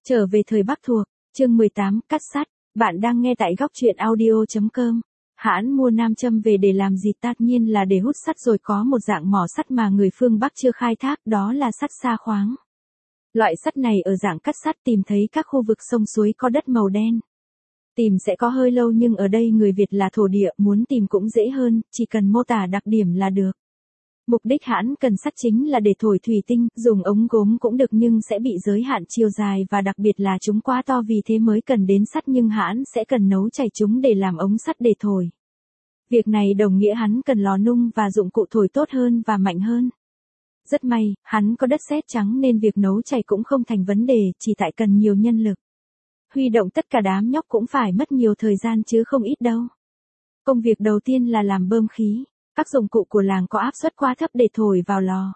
Trở về thời Bắc thuộc, chương 18, cắt sắt, bạn đang nghe tại góc truyện audio.com. Hãn mua nam châm về để làm gì? Tất nhiên là để hút sắt rồi, có một dạng mỏ sắt mà người phương Bắc chưa khai thác, đó là sắt sa khoáng. Loại sắt này ở dạng cắt sắt tìm thấy các khu vực sông suối có đất màu đen. Tìm sẽ có hơi lâu nhưng ở đây người Việt là thổ địa, muốn tìm cũng dễ hơn, chỉ cần mô tả đặc điểm là được. Mục đích Hãn cần sắt chính là để thổi thủy tinh, dùng ống gốm cũng được nhưng sẽ bị giới hạn chiều dài và đặc biệt là chúng quá to, vì thế mới cần đến sắt, nhưng Hãn sẽ cần nấu chảy chúng để làm ống sắt để thổi. Việc này đồng nghĩa hắn cần lò nung và dụng cụ thổi tốt hơn và mạnh hơn. Rất may, hắn có đất sét trắng nên việc nấu chảy cũng không thành vấn đề, chỉ tại cần nhiều nhân lực. Huy động tất cả đám nhóc cũng phải mất nhiều thời gian chứ không ít đâu. Công việc đầu tiên là làm bơm khí. Các dụng cụ của làng có áp suất quá thấp để thổi vào lò.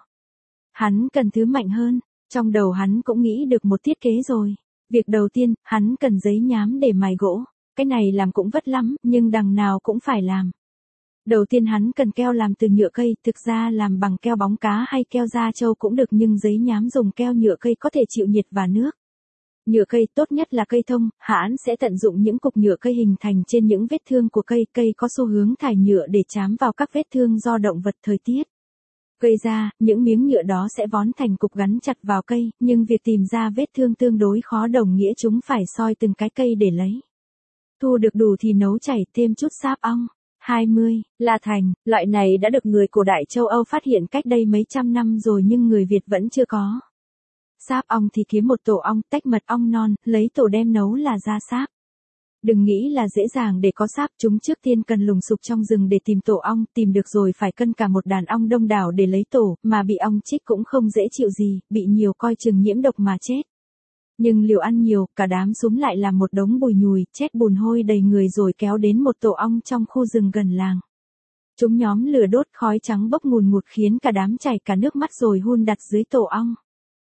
Hắn cần thứ mạnh hơn, trong đầu hắn cũng nghĩ được một thiết kế rồi. Việc đầu tiên, hắn cần giấy nhám để mài gỗ. Cái này làm cũng vất lắm, nhưng đằng nào cũng phải làm. Đầu tiên hắn cần keo làm từ nhựa cây, thực ra làm bằng keo bóng cá hay keo da trâu cũng được, nhưng giấy nhám dùng keo nhựa cây có thể chịu nhiệt và nước. Nhựa cây tốt nhất là cây thông, Hãn sẽ tận dụng những cục nhựa cây hình thành trên những vết thương của cây, cây có xu hướng thải nhựa để chám vào các vết thương do động vật, thời tiết gây ra, những miếng nhựa đó sẽ vón thành cục gắn chặt vào cây, nhưng việc tìm ra vết thương tương đối khó, đồng nghĩa chúng phải soi từng cái cây để lấy. Thu được đủ thì nấu chảy, thêm chút sáp ong. 20, là thành, loại này đã được người cổ đại châu Âu phát hiện cách đây mấy trăm năm rồi nhưng người Việt vẫn chưa có. Sáp ong thì kiếm một tổ ong, tách mật ong non, lấy tổ đem nấu là ra sáp. Đừng nghĩ là dễ dàng để có sáp, chúng trước tiên cần lùng sục trong rừng để tìm tổ ong, tìm được rồi phải cân cả một đàn ong đông đảo để lấy tổ, mà bị ong chích cũng không dễ chịu gì, bị nhiều coi chừng nhiễm độc mà chết. Nhưng liều ăn nhiều, cả đám súm lại làm một đống bùi nhùi, chết bùn hôi đầy người rồi kéo đến một tổ ong trong khu rừng gần làng. Chúng nhóm lửa đốt, khói trắng bốc ngùn ngụt khiến cả đám chảy cả nước mắt rồi hun đặt dưới tổ ong.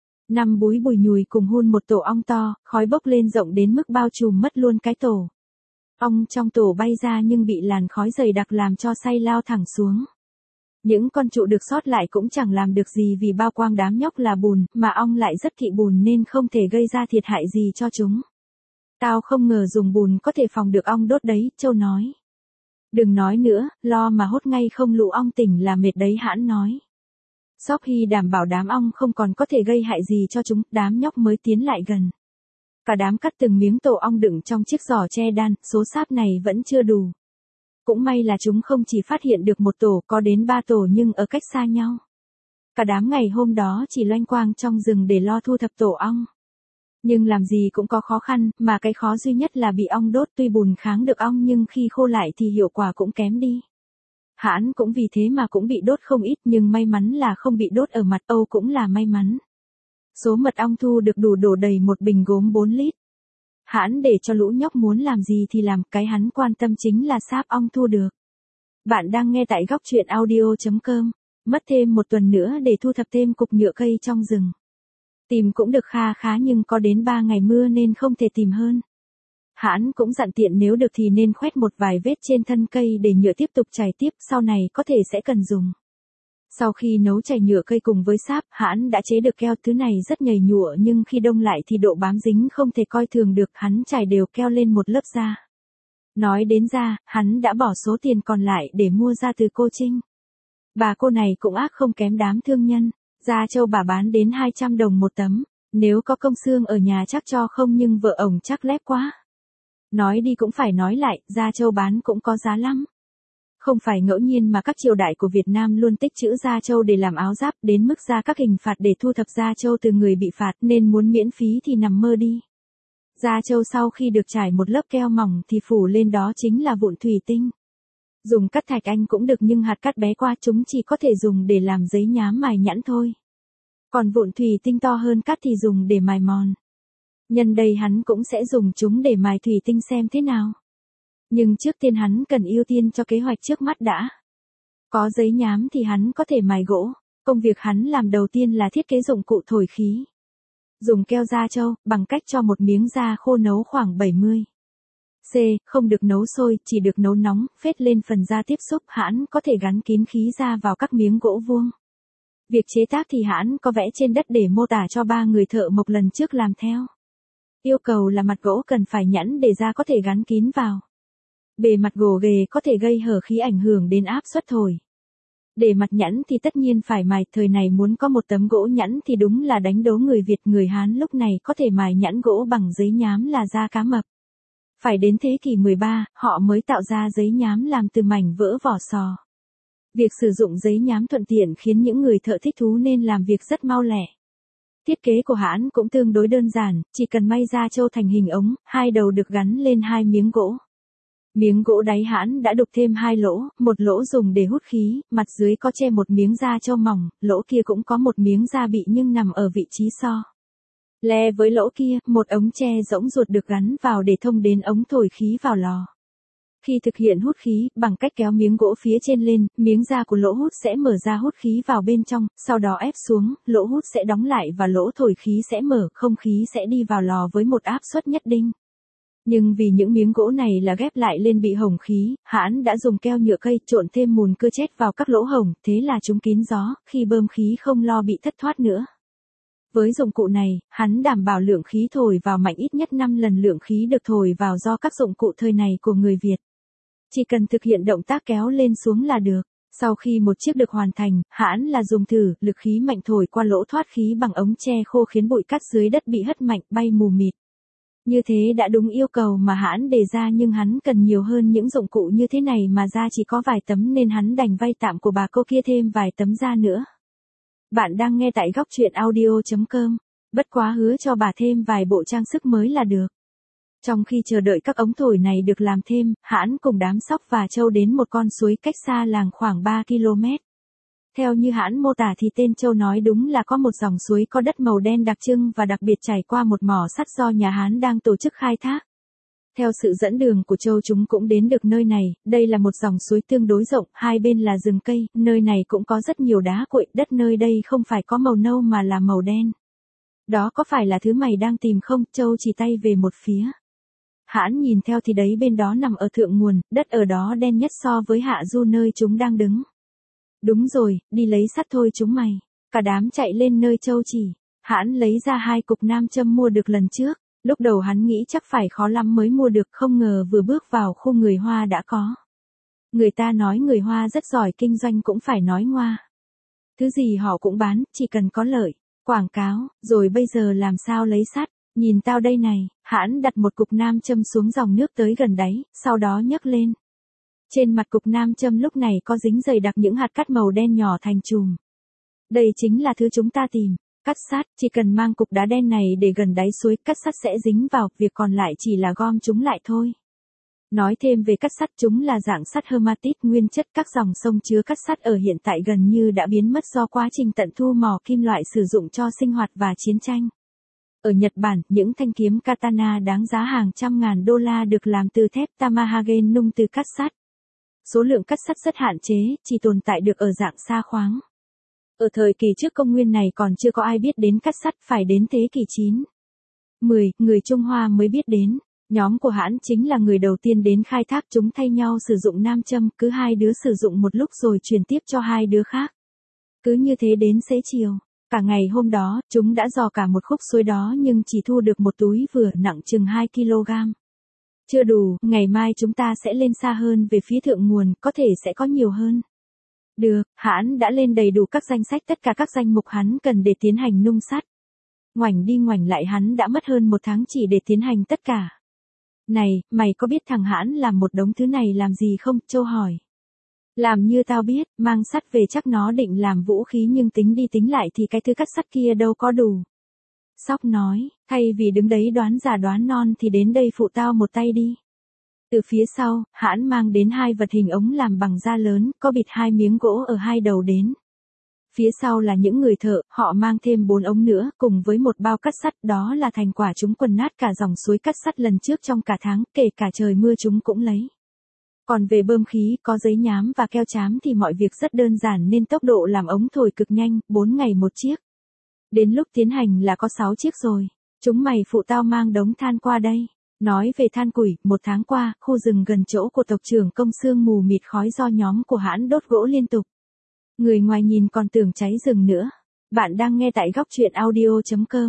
5 búi bùi nhùi cùng hun một tổ ong to, khói bốc lên rộng đến mức bao trùm mất luôn cái tổ. Ong trong tổ bay ra nhưng bị làn khói dày đặc làm cho say lao thẳng xuống. Những con trụ được sót lại cũng chẳng làm được gì vì bao quang đám nhóc là bùn, mà ong lại rất kỵ bùn nên không thể gây ra thiệt hại gì cho chúng. Tao không ngờ dùng bùn có thể phòng được ong đốt đấy, Châu nói. Đừng nói nữa, lo mà hốt ngay không lũ ong tỉnh là mệt đấy, Hãn nói. Sóc Hy đảm bảo đám ong không còn có thể gây hại gì cho chúng, đám nhóc mới tiến lại gần. Cả đám cắt từng miếng tổ ong đựng trong chiếc giỏ tre đan, số sáp này vẫn chưa đủ. Cũng may là chúng không chỉ phát hiện được một tổ, có đến 3 tổ nhưng ở cách xa nhau. Cả đám ngày hôm đó chỉ loanh quang trong rừng để lo thu thập tổ ong. Nhưng làm gì cũng có khó khăn, mà cái khó duy nhất là bị ong đốt, tuy bùn kháng được ong nhưng khi khô lại thì hiệu quả cũng kém đi. Hãn cũng vì thế mà cũng bị đốt không ít, nhưng may mắn là không bị đốt ở mặt, Âu cũng là may mắn. Số mật ong thu được đủ đổ đầy một bình gốm 4 lít. Hãn để cho lũ nhóc muốn làm gì thì làm, cái hắn quan tâm chính là sáp ong thu được. Bạn đang nghe tại góc truyện audio.com. Mất thêm một tuần nữa để thu thập thêm cục nhựa cây trong rừng. Tìm cũng được kha khá nhưng có đến 3 ngày mưa nên không thể tìm hơn. Hãn cũng dặn tiện nếu được thì nên khoét một vài vết trên thân cây để nhựa tiếp tục chảy tiếp, sau này có thể sẽ cần dùng. Sau khi nấu chảy nhựa cây cùng với sáp, Hãn đã chế được keo, thứ này rất nhầy nhụa nhưng khi đông lại thì độ bám dính không thể coi thường được, hắn trải đều keo lên một lớp da. Nói đến da, hắn đã bỏ số tiền còn lại để mua da từ cô Trinh. Bà cô này cũng ác không kém đám thương nhân, da trâu bà bán đến 200 đồng một tấm, nếu có công xương ở nhà chắc cho không nhưng vợ ổng chắc lép quá. Nói đi cũng phải nói lại, da trâu bán cũng có giá lắm. Không phải ngẫu nhiên mà các triều đại của Việt Nam luôn tích trữ da trâu để làm áo giáp, đến mức ra các hình phạt để thu thập da trâu từ người bị phạt, nên muốn miễn phí thì nằm mơ đi. Da trâu sau khi được trải một lớp keo mỏng thì phủ lên đó chính là vụn thủy tinh. Dùng cắt thạch anh cũng được nhưng hạt cắt bé qua, chúng chỉ có thể dùng để làm giấy nhám mài nhẵn thôi. Còn vụn thủy tinh to hơn cắt thì dùng để mài mòn. Nhân đây hắn cũng sẽ dùng chúng để mài thủy tinh xem thế nào. Nhưng trước tiên hắn cần ưu tiên cho kế hoạch trước mắt đã. Có giấy nhám thì hắn có thể mài gỗ. Công việc hắn làm đầu tiên là thiết kế dụng cụ thổi khí. Dùng keo da trâu, bằng cách cho một miếng da khô nấu khoảng 70°C, không được nấu sôi, chỉ được nấu nóng, phết lên phần da tiếp xúc, Hãn có thể gắn kín khí da vào các miếng gỗ vuông. Việc chế tác thì Hãn có vẽ trên đất để mô tả cho 3 người thợ mộc lần trước làm theo. Yêu cầu là mặt gỗ cần phải nhẵn để da có thể gắn kín vào. Bề mặt gồ ghề có thể gây hở khí ảnh hưởng đến áp suất thổi. Để mặt nhẵn thì tất nhiên phải mài, thời này muốn có một tấm gỗ nhẵn thì đúng là đánh đố người Việt, người Hán lúc này có thể mài nhẵn gỗ bằng giấy nhám là da cá mập. Phải đến thế kỷ 13, họ mới tạo ra giấy nhám làm từ mảnh vỡ vỏ sò. Việc sử dụng giấy nhám thuận tiện khiến những người thợ thích thú nên làm việc rất mau lẹ. Thiết kế của hãn cũng tương đối đơn giản, chỉ cần may da trâu thành hình ống, hai đầu được gắn lên hai miếng gỗ. Miếng gỗ đáy hãn đã đục thêm hai lỗ, một lỗ dùng để hút khí, mặt dưới có che một miếng da trâu mỏng, lỗ kia cũng có một miếng da bị nhưng nằm ở vị trí so. Le với lỗ kia, một ống tre rỗng ruột được gắn vào để thông đến ống thổi khí vào lò. Khi thực hiện hút khí, bằng cách kéo miếng gỗ phía trên lên, miếng da của lỗ hút sẽ mở ra hút khí vào bên trong, sau đó ép xuống, lỗ hút sẽ đóng lại và lỗ thổi khí sẽ mở, không khí sẽ đi vào lò với một áp suất nhất định. Nhưng vì những miếng gỗ này là ghép lại lên bị hồng khí, hãn đã dùng keo nhựa cây trộn thêm mùn cưa chét vào các lỗ hồng, thế là chúng kín gió, khi bơm khí không lo bị thất thoát nữa. Với dụng cụ này, hắn đảm bảo lượng khí thổi vào mạnh ít nhất 5 lần lượng khí được thổi vào do các dụng cụ thời này của người Việt. Chỉ cần thực hiện động tác kéo lên xuống là được. Sau khi một chiếc được hoàn thành, hãn là dùng thử, lực khí mạnh thổi qua lỗ thoát khí bằng ống tre khô khiến bụi cát dưới đất bị hất mạnh bay mù mịt. Như thế đã đúng yêu cầu mà hãn đề ra, nhưng hắn cần nhiều hơn những dụng cụ như thế này mà ra chỉ có vài tấm nên hắn đành vay tạm của bà cô kia thêm vài tấm da nữa. Bạn đang nghe tại góc truyện audio.com. Bất quá hứa cho bà thêm vài bộ trang sức mới là được. Trong khi chờ đợi các ống thổi này được làm thêm, hãn cùng đám sóc và trâu đến một con suối cách xa làng khoảng 3 km. Theo như hãn mô tả thì tên Châu nói đúng là có một dòng suối có đất màu đen đặc trưng và đặc biệt chảy qua một mỏ sắt do nhà Hán đang tổ chức khai thác. Theo sự dẫn đường của Châu chúng cũng đến được nơi này, đây là một dòng suối tương đối rộng, hai bên là rừng cây, nơi này cũng có rất nhiều đá cuội, đất nơi đây không phải có màu nâu mà là màu đen. Đó có phải là thứ mày đang tìm không? Châu chỉ tay về một phía. Hãn nhìn theo thì đấy bên đó nằm ở thượng nguồn, đất ở đó đen nhất so với hạ du nơi chúng đang đứng. Đúng rồi, đi lấy sắt thôi chúng mày. Cả đám chạy lên nơi Châu chỉ. Hãn lấy ra 2 cục nam châm mua được lần trước. Lúc đầu hắn nghĩ chắc phải khó lắm mới mua được, không ngờ vừa bước vào khu người Hoa đã có. Người ta nói người Hoa rất giỏi kinh doanh, cũng phải nói ngoa. Thứ gì họ cũng bán, chỉ cần có lợi. Quảng cáo, rồi bây giờ làm sao lấy sắt? Nhìn tao đây này. Hãn đặt một cục nam châm xuống dòng nước tới gần đáy, sau đó nhấc lên. Trên mặt cục nam châm lúc này có dính dày đặc những hạt cát màu đen nhỏ thành chùm. Đây chính là thứ chúng ta tìm. Cát sắt, chỉ cần mang cục đá đen này để gần đáy suối, cát sắt sẽ dính vào, việc còn lại chỉ là gom chúng lại thôi. Nói thêm về cát sắt, chúng là dạng sắt hematite, nguyên chất các dòng sông chứa cát sắt ở hiện tại gần như đã biến mất do quá trình tận thu mỏ kim loại sử dụng cho sinh hoạt và chiến tranh. Ở Nhật Bản, những thanh kiếm katana đáng giá hàng trăm ngàn đô la được làm từ thép Tamahage nung từ cát sắt. Số lượng cát sắt rất hạn chế, chỉ tồn tại được ở dạng sa khoáng. Ở thời kỳ trước công nguyên này còn chưa có ai biết đến cát sắt, phải đến thế kỷ 9. 10, người Trung Hoa mới biết đến. Nhóm của Hãn chính là người đầu tiên đến khai thác, chúng thay nhau sử dụng nam châm, cứ hai đứa sử dụng một lúc rồi truyền tiếp cho hai đứa khác. Cứ như thế đến xế chiều. Cả ngày hôm đó, chúng đã dò cả một khúc suối đó nhưng chỉ thu được một túi vừa nặng chừng 2 kg. Chưa đủ, ngày mai chúng ta sẽ lên xa hơn về phía thượng nguồn, có thể sẽ có nhiều hơn. Được, Hãn đã lên đầy đủ các danh sách, tất cả các danh mục hắn cần để tiến hành nung sắt. Ngoảnh đi ngoảnh lại hắn đã mất hơn 1 tháng chỉ để tiến hành tất cả. Này, mày có biết thằng Hãn làm một đống thứ này làm gì không? Châu hỏi. Làm như tao biết, mang sắt về chắc nó định làm vũ khí, nhưng tính đi tính lại thì cái thứ cắt sắt kia đâu có đủ. Sóc nói, thay vì đứng đấy đoán già đoán non thì đến đây phụ tao một tay đi. Từ phía sau, Hãn mang đến 2 vật hình ống làm bằng da lớn, có bịt 2 miếng gỗ ở 2 đầu đến. Phía sau là những người thợ, họ mang thêm 4 ống nữa, cùng với một bao cát sắt, đó là thành quả chúng quần nát cả dòng suối cát sắt lần trước trong cả tháng, kể cả trời mưa chúng cũng lấy. Còn về bơm khí, có giấy nhám và keo chám thì mọi việc rất đơn giản nên tốc độ làm ống thổi cực nhanh, 4 ngày một chiếc. Đến lúc tiến hành là có 6 chiếc rồi. Chúng mày phụ tao mang đống than qua đây. Nói về than củi, 1 tháng qua, khu rừng gần chỗ của tộc trưởng Công sương mù mịt khói do nhóm của Hãn đốt gỗ liên tục. Người ngoài nhìn còn tưởng cháy rừng nữa. Bạn đang nghe tại góc truyện audio.com.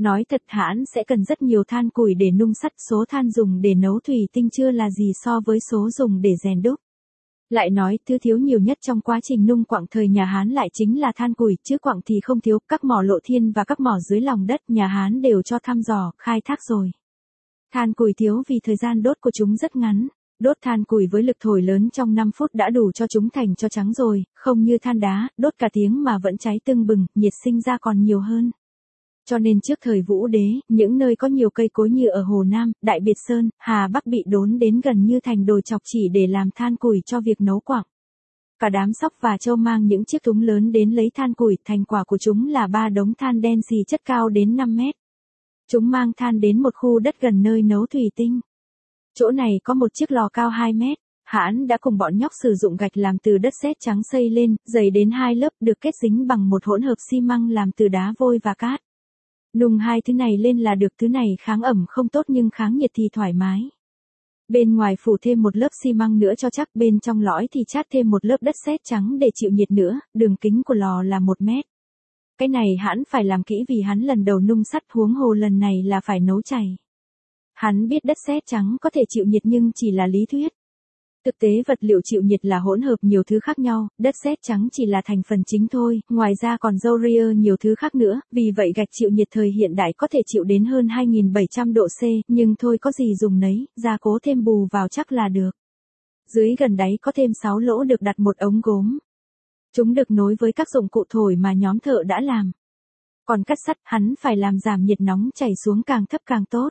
Nói thật hãn sẽ cần rất nhiều than củi để nung sắt, số than dùng để nấu thủy tinh chưa là gì so với số dùng để rèn đúc. Lại nói, thứ thiếu nhiều nhất trong quá trình nung quặng thời nhà Hán lại chính là than củi, chứ quặng thì không thiếu, các mỏ lộ thiên và các mỏ dưới lòng đất nhà Hán đều cho thăm dò, khai thác rồi. Than củi thiếu vì thời gian đốt của chúng rất ngắn. Đốt than củi với lực thổi lớn trong 5 phút đã đủ cho chúng thành cho trắng rồi, không như than đá, đốt cả tiếng mà vẫn cháy tưng bừng, nhiệt sinh ra còn nhiều hơn. Cho nên trước thời Vũ Đế, những nơi có nhiều cây cối như ở Hồ Nam, Đại Biệt Sơn, Hà Bắc bị đốn đến gần như thành đồi chọc chỉ để làm than củi cho việc nấu quặng. Cả đám sóc và trâu mang những chiếc thúng lớn đến lấy than củi, thành quả của chúng là 3 đống than đen xì chất cao đến 5 mét. Chúng mang than đến một khu đất gần nơi nấu thủy tinh. Chỗ này có một chiếc lò cao 2 mét. Hãn đã cùng bọn nhóc sử dụng gạch làm từ đất sét trắng xây lên, dày đến 2 lớp, được kết dính bằng một hỗn hợp xi măng làm từ đá vôi và cát. Nung hai thứ này lên là được, thứ này kháng ẩm không tốt nhưng kháng nhiệt thì thoải mái. Bên ngoài phủ thêm một lớp xi măng nữa cho chắc, bên trong lõi thì chát thêm một lớp đất sét trắng để chịu nhiệt nữa, đường kính của lò là 1 mét. Cái này Hãn phải làm kỹ vì hắn lần đầu nung sắt, huống hồ lần này là phải nấu chảy. Hắn biết đất sét trắng có thể chịu nhiệt nhưng chỉ là lý thuyết. Thực tế vật liệu chịu nhiệt là hỗn hợp nhiều thứ khác nhau, đất sét trắng chỉ là thành phần chính thôi, ngoài ra còn râu ria nhiều thứ khác nữa, vì vậy gạch chịu nhiệt thời hiện đại có thể chịu đến hơn 2.700 độ C, nhưng thôi có gì dùng nấy, gia cố thêm bù vào chắc là được. Dưới gần đáy có thêm 6 lỗ được đặt một ống gốm. Chúng được nối với các dụng cụ thổi mà nhóm thợ đã làm. Còn cắt sắt, hắn phải làm giảm nhiệt nóng chảy xuống càng thấp càng tốt.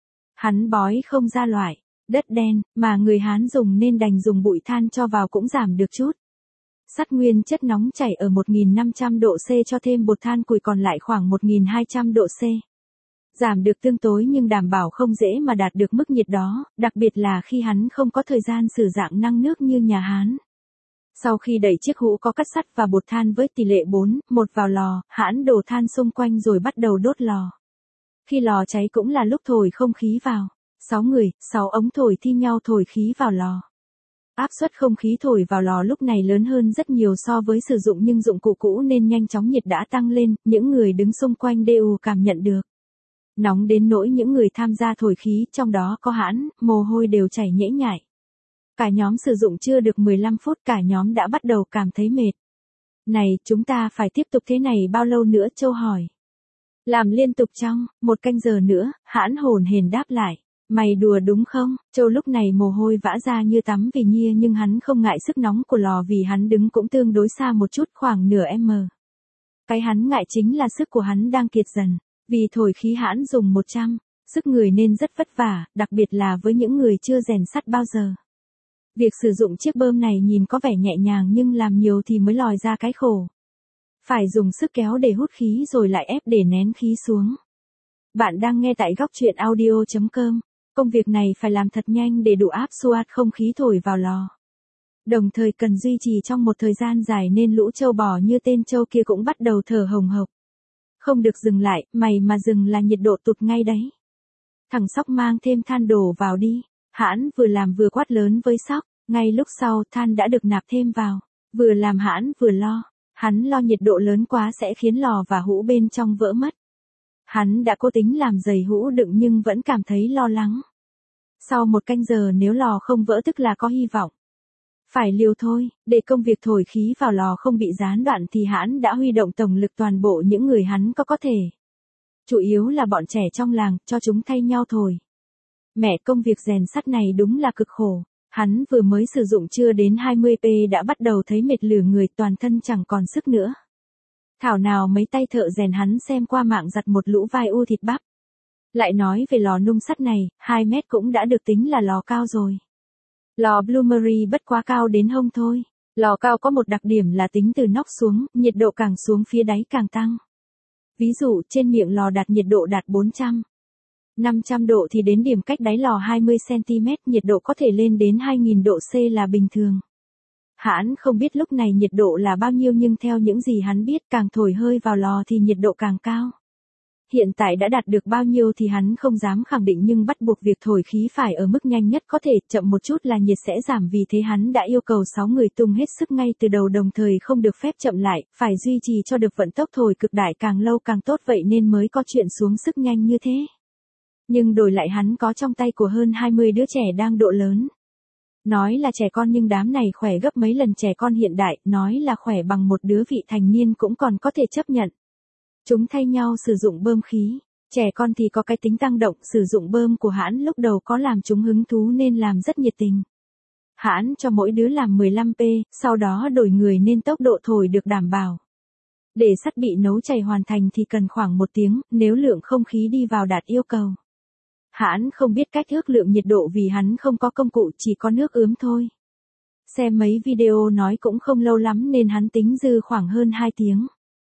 Hắn bói không ra loại đất đen mà người Hán dùng nên đành dùng bụi than cho vào cũng giảm được chút. Sắt nguyên chất nóng chảy ở 1.500 độ C cho thêm bột than củi còn lại khoảng 1.200 độ C. Giảm được tương tối nhưng đảm bảo không dễ mà đạt được mức nhiệt đó, đặc biệt là khi hắn không có thời gian sử dạng năng nước như nhà Hán. Sau khi đẩy chiếc hũ có cắt sắt và bột than với tỷ lệ 4:1 vào lò, Hãn đổ than xung quanh rồi bắt đầu đốt lò. Khi lò cháy cũng là lúc thổi không khí vào. 6 người, 6 ống thổi thi nhau thổi khí vào lò. Áp suất không khí thổi vào lò lúc này lớn hơn rất nhiều so với sử dụng nhưng dụng cụ cũ nên nhanh chóng nhiệt đã tăng lên, những người đứng xung quanh đều cảm nhận được. Nóng đến nỗi những người tham gia thổi khí, trong đó có Hãn, mồ hôi đều chảy nhễ nhại. Cả nhóm sử dụng chưa được 15 phút cả nhóm đã bắt đầu cảm thấy mệt. Này, chúng ta phải tiếp tục thế này bao lâu nữa? Châu hỏi. Làm liên tục trong 1 canh giờ nữa, Hãn hồn hển đáp lại. Mày đùa đúng không? Châu lúc này mồ hôi vã ra như tắm vì nhia nhưng hắn không ngại sức nóng của lò vì hắn đứng cũng tương đối xa một chút khoảng nửa m. Cái hắn ngại chính là sức của hắn đang kiệt dần. Vì thổi khí Hãn dùng 100 sức người nên rất vất vả, đặc biệt là với những người chưa rèn sắt bao giờ. Việc sử dụng chiếc bơm này nhìn có vẻ nhẹ nhàng nhưng làm nhiều thì mới lòi ra cái khổ. Phải dùng sức kéo để hút khí rồi lại ép để nén khí xuống. Bạn đang nghe tại góc truyện audio.com. Công việc này phải làm thật nhanh để đủ áp suất không khí thổi vào lò. Đồng thời cần duy trì trong một thời gian dài nên lũ trâu bò như tên trâu kia cũng bắt đầu thở hồng hộc. Không được dừng lại, mày mà dừng là nhiệt độ tụt ngay đấy. Thằng Sóc mang thêm than đổ vào đi. Hãn vừa làm vừa quát lớn với Sóc, ngay lúc sau than đã được nạp thêm vào. Vừa làm Hãn vừa lo. Hắn lo nhiệt độ lớn quá sẽ khiến lò và hũ bên trong vỡ mất. Hắn đã cố tính làm dày hũ đựng nhưng vẫn cảm thấy lo lắng. Sau 1 canh giờ nếu lò không vỡ tức là có hy vọng. Phải liều thôi, để công việc thổi khí vào lò không bị gián đoạn thì Hãn đã huy động tổng lực toàn bộ những người hắn có thể. Chủ yếu là bọn trẻ trong làng, cho chúng thay nhau thổi. Mẹ, công việc rèn sắt này đúng là cực khổ. Hắn vừa mới sử dụng chưa đến 20p đã bắt đầu thấy mệt lử người, toàn thân chẳng còn sức nữa. Thảo nào mấy tay thợ rèn hắn xem qua mạng giặt một lũ vai u thịt bắp. Lại nói về lò nung sắt này, 2 mét cũng đã được tính là lò cao rồi. Lò Bloomery bất quá cao đến hông thôi. Lò cao có một đặc điểm là tính từ nóc xuống, nhiệt độ càng xuống phía đáy càng tăng. Ví dụ trên miệng lò đạt nhiệt độ đạt 400-500 độ thì đến điểm cách đáy lò 20cm nhiệt độ có thể lên đến 2.000 độ C là bình thường. Hãn không biết lúc này nhiệt độ là bao nhiêu nhưng theo những gì hắn biết càng thổi hơi vào lò thì nhiệt độ càng cao. Hiện tại đã đạt được bao nhiêu thì hắn không dám khẳng định, nhưng bắt buộc việc thổi khí phải ở mức nhanh nhất có thể, chậm một chút là nhiệt sẽ giảm, vì thế hắn đã yêu cầu 6 người tung hết sức ngay từ đầu, đồng thời không được phép chậm lại, phải duy trì cho được vận tốc thổi cực đại càng lâu càng tốt, vậy nên mới có chuyện xuống sức nhanh như thế. Nhưng đổi lại hắn có trong tay của hơn 20 đứa trẻ đang độ lớn. Nói là trẻ con nhưng đám này khỏe gấp mấy lần trẻ con hiện đại, nói là khỏe bằng một đứa vị thành niên cũng còn có thể chấp nhận. Chúng thay nhau sử dụng bơm khí. Trẻ con thì có cái tính tăng động, sử dụng bơm của hãn lúc đầu có làm chúng hứng thú nên làm rất nhiệt tình. Hãn cho mỗi đứa làm 15p, sau đó đổi người nên tốc độ thổi được đảm bảo. Để sắt bị nấu chảy hoàn thành thì cần khoảng 1 tiếng, nếu lượng không khí đi vào đạt yêu cầu. Hãn không biết cách ước lượng nhiệt độ vì hắn không có công cụ, chỉ có nước ướm thôi. Xem mấy video nói cũng không lâu lắm nên hắn tính dư khoảng hơn 2 tiếng.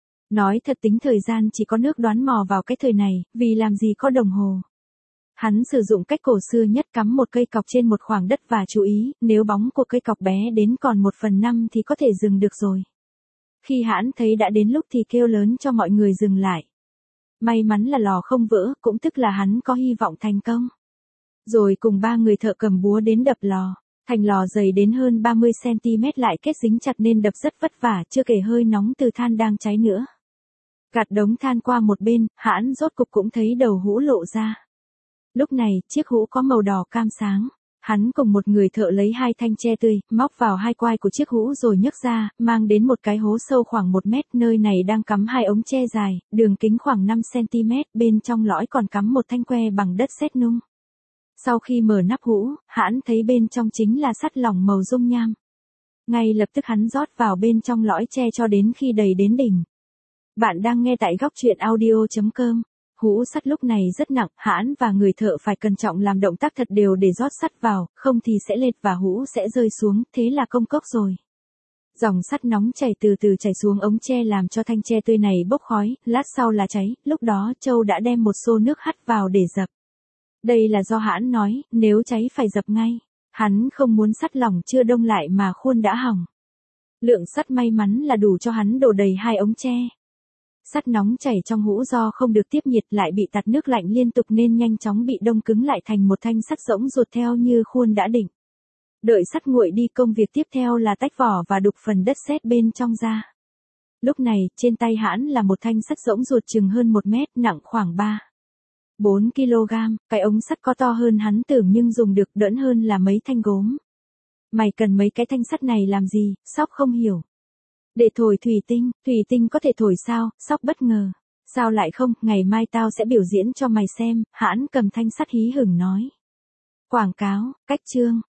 Nói thật tính thời gian chỉ có nước đoán mò vào cái thời này, vì làm gì có đồng hồ. Hắn sử dụng cách cổ xưa nhất, cắm một cây cọc trên một khoảng đất và chú ý, nếu bóng của cây cọc bé đến còn 1/5 thì có thể dừng được rồi. Khi hãn thấy đã đến lúc thì kêu lớn cho mọi người dừng lại. May mắn là lò không vỡ, cũng tức là hắn có hy vọng thành công. Rồi cùng 3 người thợ cầm búa đến đập lò. Thành lò dày đến hơn 30 cm lại kết dính chặt nên đập rất vất vả, chưa kể hơi nóng từ than đang cháy nữa. Gạt đống than qua một bên, hãn rốt cục cũng thấy đầu hũ lộ ra. Lúc này, chiếc hũ có màu đỏ cam sáng. Hắn cùng một người thợ lấy 2 thanh tre tươi, móc vào 2 quai của chiếc hũ rồi nhấc ra, mang đến một cái hố sâu khoảng 1 mét, nơi này đang cắm 2 ống tre dài, đường kính khoảng 5 cm, bên trong lõi còn cắm một thanh que bằng đất sét nung. Sau khi mở nắp hũ, hãn thấy bên trong chính là sắt lỏng màu dung nham. Ngay lập tức hắn rót vào bên trong lõi tre cho đến khi đầy đến đỉnh. Bạn đang nghe tại góc truyện audio.com. Hũ sắt lúc này rất nặng, hãn và người thợ phải cẩn trọng làm động tác thật đều để rót sắt vào, không thì sẽ lệch và hũ sẽ rơi xuống, thế là công cốc rồi. Dòng sắt nóng chảy từ từ chảy xuống ống tre làm cho thanh tre tươi này bốc khói, lát sau là cháy, lúc đó Châu đã đem một xô nước hắt vào để dập. Đây là do hãn nói, nếu cháy phải dập ngay. Hắn không muốn sắt lỏng chưa đông lại mà khuôn đã hỏng. Lượng sắt may mắn là đủ cho hắn đổ đầy 2 ống tre. Sắt nóng chảy trong hũ do không được tiếp nhiệt lại bị tạt nước lạnh liên tục nên nhanh chóng bị đông cứng lại thành một thanh sắt rỗng ruột theo như khuôn đã định. Đợi sắt nguội đi, công việc tiếp theo là tách vỏ và đục phần đất sét bên trong ra. Lúc này, trên tay hãn là một thanh sắt rỗng ruột chừng hơn 1 mét, nặng khoảng 4 kg, cái ống sắt có to hơn hắn tưởng nhưng dùng được đỡn hơn là mấy thanh gốm. Mày cần mấy cái thanh sắt này làm gì? Sóc không hiểu. Để thổi thủy tinh có thể thổi sao? Sóc bất ngờ. Sao lại không, ngày mai tao sẽ biểu diễn cho mày xem, hãn cầm thanh sắt hí hửng nói. Quảng cáo, cách chương.